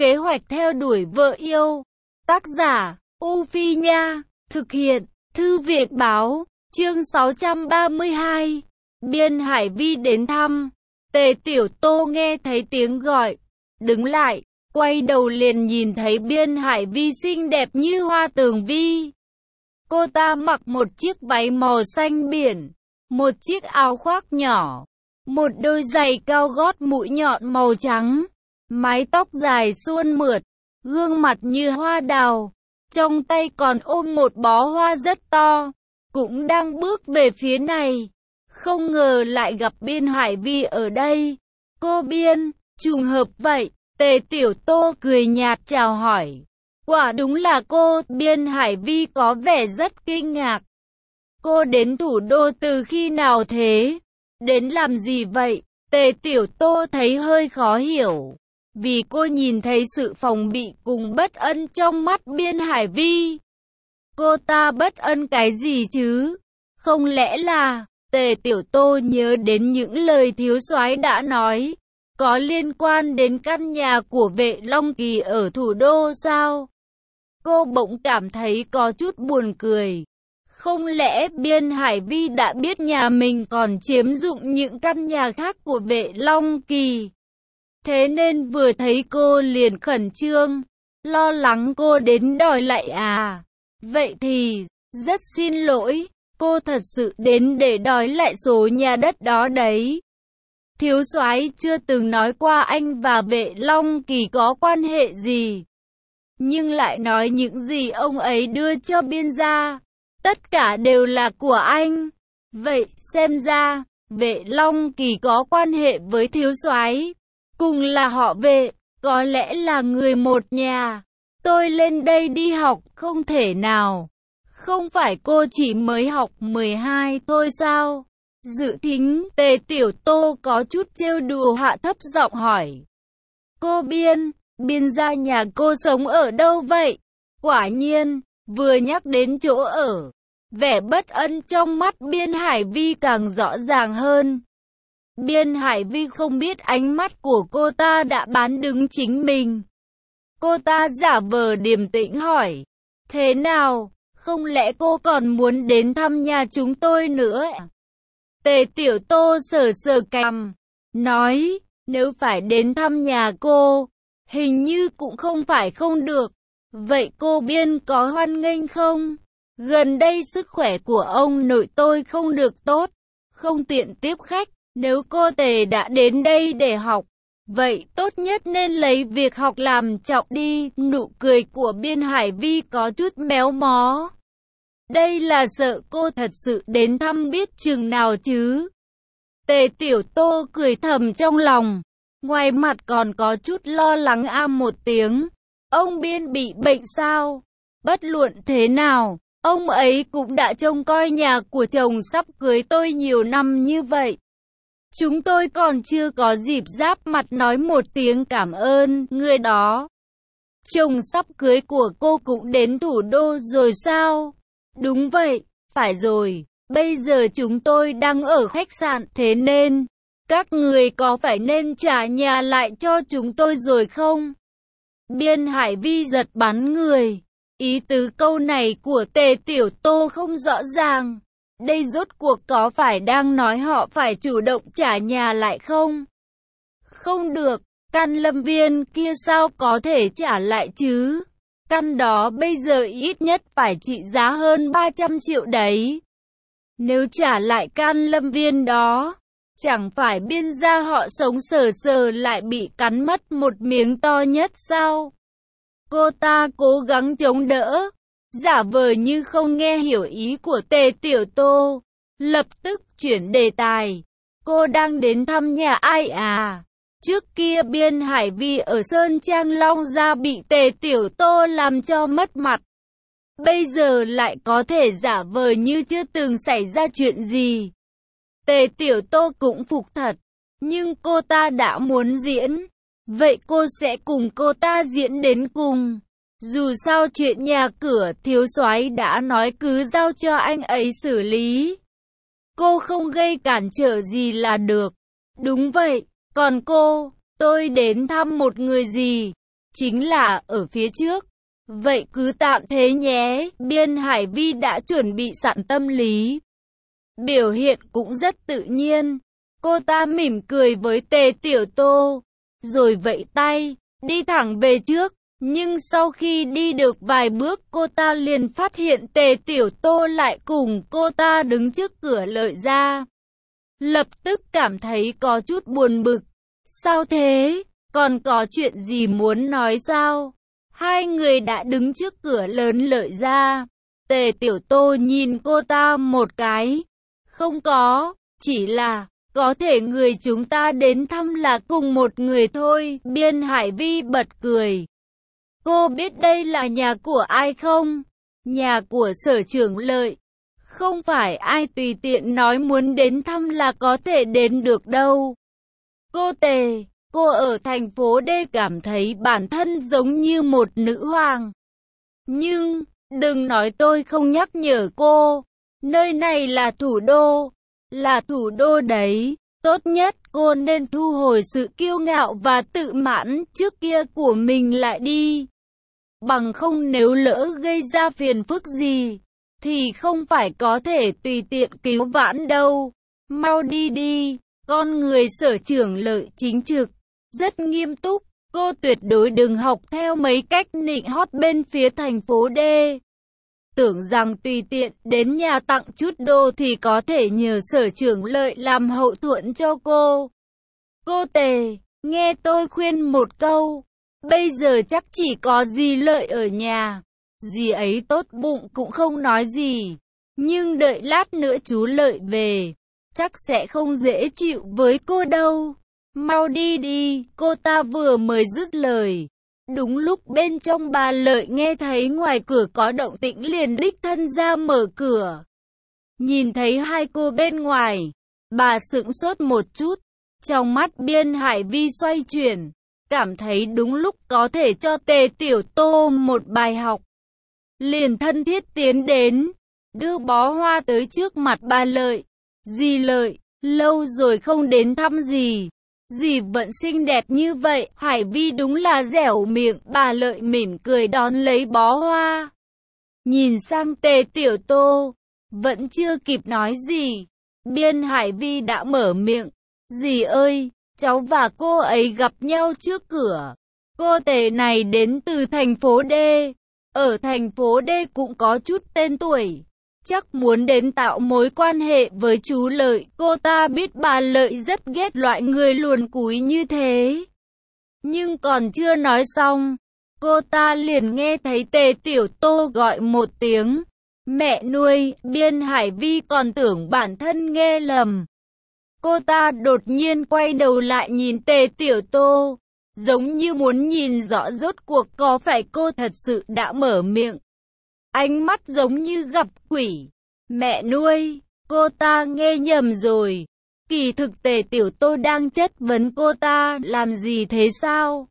Kế hoạch theo đuổi vợ yêu. Tác giả, U Phi Nha. Thực hiện, Thư viện Báo. Chương 632. Biên Hải Vi đến thăm. Tề Tiểu Tô nghe thấy tiếng gọi, đứng lại, quay đầu liền nhìn thấy Biên Hải Vi xinh đẹp như hoa tường vi. Cô ta mặc một chiếc váy màu xanh biển, một chiếc áo khoác nhỏ, một đôi giày cao gót mũi nhọn màu trắng, mái tóc dài suôn mượt, gương mặt như hoa đào, trong tay còn ôm một bó hoa rất to, cũng đang bước về phía này. Không ngờ lại gặp Biên Hải Vi ở đây. Cô Biên, trùng hợp vậy. Tề Tiểu Tô cười nhạt chào hỏi. Quả đúng là cô. Biên Hải Vi có vẻ rất kinh ngạc. Cô đến thủ đô từ khi nào thế? Đến làm gì vậy? Tề Tiểu Tô thấy hơi khó hiểu, vì cô nhìn thấy sự phòng bị cùng bất ân trong mắt Biên Hải Vi. Cô ta bất ân cái gì chứ? Không lẽ là... Tề Tiểu Tô nhớ đến những lời thiếu soái đã nói, có liên quan đến căn nhà của Vệ Long Kỳ ở thủ đô sao? Cô bỗng cảm thấy có chút buồn cười. Không lẽ Biên Hải Vi đã biết nhà mình còn chiếm dụng những căn nhà khác của Vệ Long Kỳ? Thế nên vừa thấy cô liền khẩn trương, lo lắng cô đến đòi lại à? Vậy thì, rất xin lỗi. Cô thật sự đến để đòi lại số nhà đất đó đấy. Thiếu soái chưa từng nói qua anh và Vệ Long Kỳ có quan hệ gì, nhưng lại nói những gì ông ấy đưa cho Biên gia, tất cả đều là của anh. Vậy xem ra, Vệ Long Kỳ có quan hệ với thiếu soái, cùng là họ Vệ, có lẽ là người một nhà. Tôi lên đây đi học không thể nào. Không phải cô chỉ mới học 12 thôi sao? Dự thính. Tề Tiểu Tô có chút trêu đùa hạ thấp giọng hỏi. Cô Biên, Biên gia nhà cô sống ở đâu vậy? Quả nhiên, vừa nhắc đến chỗ ở, vẻ bất ân trong mắt Biên Hải Vi càng rõ ràng hơn. Biên Hải Vi không biết ánh mắt của cô ta đã bán đứng chính mình. Cô ta giả vờ điềm tĩnh hỏi. Thế nào? Không lẽ cô còn muốn đến thăm nhà chúng tôi nữa? Tề Tiểu Tô sờ sờ cằm, nói, nếu phải đến thăm nhà cô, hình như cũng không phải không được. Vậy cô Biên có hoan nghênh không? Gần đây sức khỏe của ông nội tôi không được tốt, không tiện tiếp khách. Nếu cô Tề đã đến đây để học, vậy tốt nhất nên lấy việc học làm trọng đi. Nụ cười của Biên Hải Vi có chút méo mó. Đây là sợ cô thật sự đến thăm biết chừng nào chứ. Tề Tiểu Tô cười thầm trong lòng, ngoài mặt còn có chút lo lắng một tiếng. Ông Biên bị bệnh sao? Bất luận thế nào, ông ấy cũng đã trông coi nhà của chồng sắp cưới tôi nhiều năm như vậy. Chúng tôi còn chưa có dịp giáp mặt nói một tiếng cảm ơn người đó. Chồng sắp cưới của cô cũng đến thủ đô rồi sao? Đúng vậy, phải rồi, bây giờ chúng tôi đang ở khách sạn, thế nên, các người có phải nên trả nhà lại cho chúng tôi rồi không? Biên Hải Vi giật bắn người, ý tứ câu này của Tề Tiểu Tô không rõ ràng. Đây rốt cuộc có phải đang nói họ phải chủ động trả nhà lại không? Không được, căn lâm viên kia sao có thể trả lại chứ? Căn đó bây giờ ít nhất phải trị giá hơn 300 triệu đấy. Nếu trả lại căn lâm viên đó, chẳng phải Biên gia họ sống sờ sờ lại bị cắn mất một miếng to nhất sao? Cô ta cố gắng chống đỡ, giả vờ như không nghe hiểu ý của Tề Tiểu Tô, lập tức chuyển đề tài. Cô đang đến thăm nhà ai à? Trước kia Biên Hải Vi ở Sơn Trang Long Gia bị Tề Tiểu Tô làm cho mất mặt. Bây giờ lại có thể giả vờ như chưa từng xảy ra chuyện gì. Tề Tiểu Tô cũng phục thật, nhưng cô ta đã muốn diễn, vậy cô sẽ cùng cô ta diễn đến cùng. Dù sao chuyện nhà cửa thiếu soái đã nói cứ giao cho anh ấy xử lý. Cô không gây cản trở gì là được. Đúng vậy, còn cô, tôi đến thăm một người gì? chính là ở phía trước. Vậy cứ tạm thế nhé, Biên Hải Vi đã chuẩn bị sẵn tâm lý. Biểu hiện cũng rất tự nhiên. Cô ta mỉm cười với Tề Tiểu Tô, rồi vẫy tay, đi thẳng về trước. Nhưng sau khi đi được vài bước cô ta liền phát hiện Tề Tiểu Tô lại cùng cô ta đứng trước cửa Lợi gia. Lập tức cảm thấy có chút buồn bực. Sao thế? Còn có chuyện gì muốn nói sao? Hai người đã đứng trước cửa lớn Lợi gia. Tề Tiểu Tô nhìn cô ta một cái. Không có, chỉ là có thể người chúng ta đến thăm là cùng một người thôi. Biên Hải Vi bật cười. Cô biết đây là nhà của ai không? Nhà của Sở trưởng Lợi. Không phải ai tùy tiện nói muốn đến thăm là có thể đến được đâu. Cô Tề, cô ở thành phố D cảm thấy bản thân giống như một nữ hoàng. Nhưng, đừng nói tôi không nhắc nhở cô. Nơi này là thủ đô đấy. Tốt nhất cô nên thu hồi sự kiêu ngạo và tự mãn trước kia của mình lại đi. Bằng không nếu lỡ gây ra phiền phức gì, thì không phải có thể tùy tiện cứu vãn đâu. Mau đi đi, con người Sở trưởng Lợi chính trực, rất nghiêm túc. Cô tuyệt đối đừng học theo mấy cách nịnh hót bên phía thành phố D. Tưởng rằng tùy tiện đến nhà tặng chút đồ thì có thể nhờ Sở trưởng Lợi làm hậu thuẫn cho cô. Cô Tề, nghe tôi khuyên một câu. Bây giờ chắc chỉ có dì Lợi ở nhà. Dì ấy tốt bụng cũng không nói gì. Nhưng đợi lát nữa chú Lợi về, chắc sẽ không dễ chịu với cô đâu. Mau đi đi, cô ta vừa mới dứt lời. Đúng lúc bên trong bà Lợi nghe thấy ngoài cửa có động tĩnh liền đích thân ra mở cửa. Nhìn thấy hai cô bên ngoài, bà sững sốt một chút. Trong mắt Biên Hải Vi xoay chuyển, cảm thấy đúng lúc có thể cho Tề Tiểu Tô một bài học. Liền thân thiết tiến đến, đưa bó hoa tới trước mặt bà Lợi. Dì Lợi, lâu rồi không đến thăm dì. Dì vẫn xinh đẹp như vậy. Hải Vi đúng là dẻo miệng. Bà Lợi mỉm cười đón lấy bó hoa. Nhìn sang Tề Tiểu Tô, vẫn chưa kịp nói gì, Biên Hải Vi đã mở miệng. Dì ơi, cháu và cô ấy gặp nhau trước cửa. Cô Tề này đến từ thành phố D. Ở thành phố D cũng có chút tên tuổi. Chắc muốn đến tạo mối quan hệ với chú Lợi. Cô ta biết bà Lợi rất ghét loại người luồn cúi như thế. Nhưng còn chưa nói xong, cô ta liền nghe thấy Tề Tiểu Tô gọi một tiếng mẹ nuôi. Biên Hải Vi còn tưởng bản thân nghe lầm. Cô ta đột nhiên quay đầu lại nhìn Tề Tiểu Tô, giống như muốn nhìn rõ rốt cuộc có phải cô thật sự đã mở miệng. Ánh mắt giống như gặp quỷ. Mẹ nuôi, cô ta nghe nhầm rồi. Kỳ thực Tề Tiểu Tô đang chất vấn cô ta làm gì thế sao?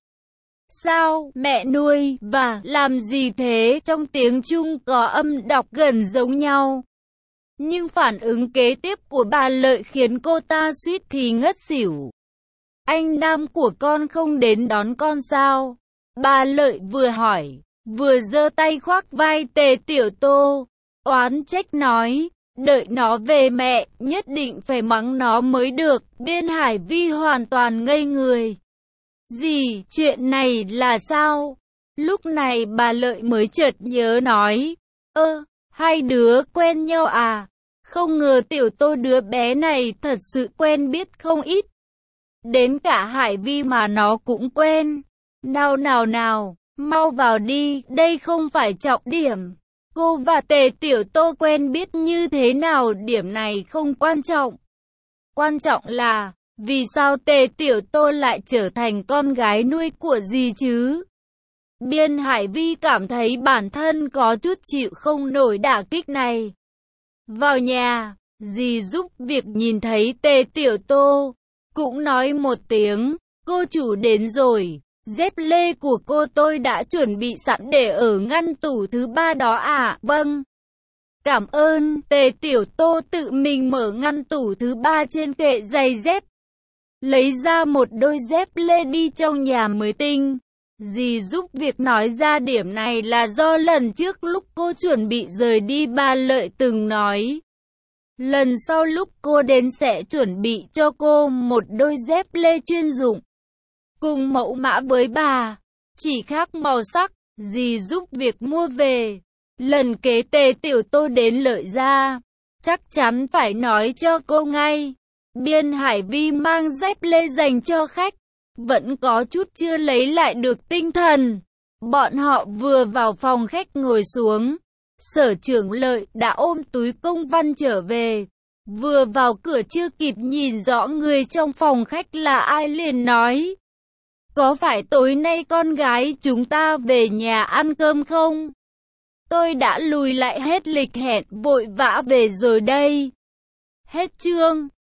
Sao, mẹ nuôi, và làm gì thế trong tiếng Trung có âm đọc gần giống nhau. Nhưng phản ứng kế tiếp của bà Lợi khiến cô ta suýt thì ngất xỉu. Anh Nam của con không đến đón con sao? Bà Lợi vừa hỏi, vừa giơ tay khoác vai Tề Tiểu Tô, oán trách nói, đợi nó về mẹ, nhất định phải mắng nó mới được. Biên Hải Vi hoàn toàn ngây người. Gì, chuyện này là sao? Lúc này bà Lợi mới chợt nhớ nói, hai đứa quen nhau à? Không ngờ Tiểu Tô đứa bé này thật sự quen biết không ít. Đến cả Hải Vi mà nó cũng quen. Nào, mau vào đi, đây không phải trọng điểm. Cô và Tề Tiểu Tô quen biết như thế nào, điểm này không quan trọng. Quan trọng là, vì sao Tề Tiểu Tô lại trở thành con gái nuôi của dì chứ? Biên Hải Vi cảm thấy bản thân có chút chịu không nổi đả kích này. Vào nhà, dì giúp việc nhìn thấy Tề Tiểu Tô, cũng nói một tiếng, cô chủ đến rồi. Dép lê của cô tôi đã chuẩn bị sẵn để ở ngăn tủ thứ 3 đó à? Vâng. Cảm ơn. Tề Tiểu Tô tự mình mở ngăn tủ thứ 3 trên kệ giày dép, lấy ra một đôi dép lê đi trong nhà mới tinh. Dì giúp việc nói ra điểm này là do lần trước lúc cô chuẩn bị rời đi bà Lợi từng nói. Lần sau lúc cô đến sẽ chuẩn bị cho cô một đôi dép lê chuyên dụng. Cùng mẫu mã với bà, chỉ khác màu sắc, dì giúp việc mua về. Lần kế Tề Tiểu Tô đến Lợi gia, chắc chắn phải nói cho cô ngay. Biên Hải Vi mang dép lê dành cho khách, vẫn có chút chưa lấy lại được tinh thần. Bọn họ vừa vào phòng khách ngồi xuống, Sở Trưởng Lợi đã ôm túi công văn trở về. Vừa vào cửa chưa kịp nhìn rõ người trong phòng khách là ai liền nói: có phải tối nay con gái chúng ta về nhà ăn cơm không? Tôi đã lùi lại hết lịch hẹn, vội vã về rồi đây. Hết chương.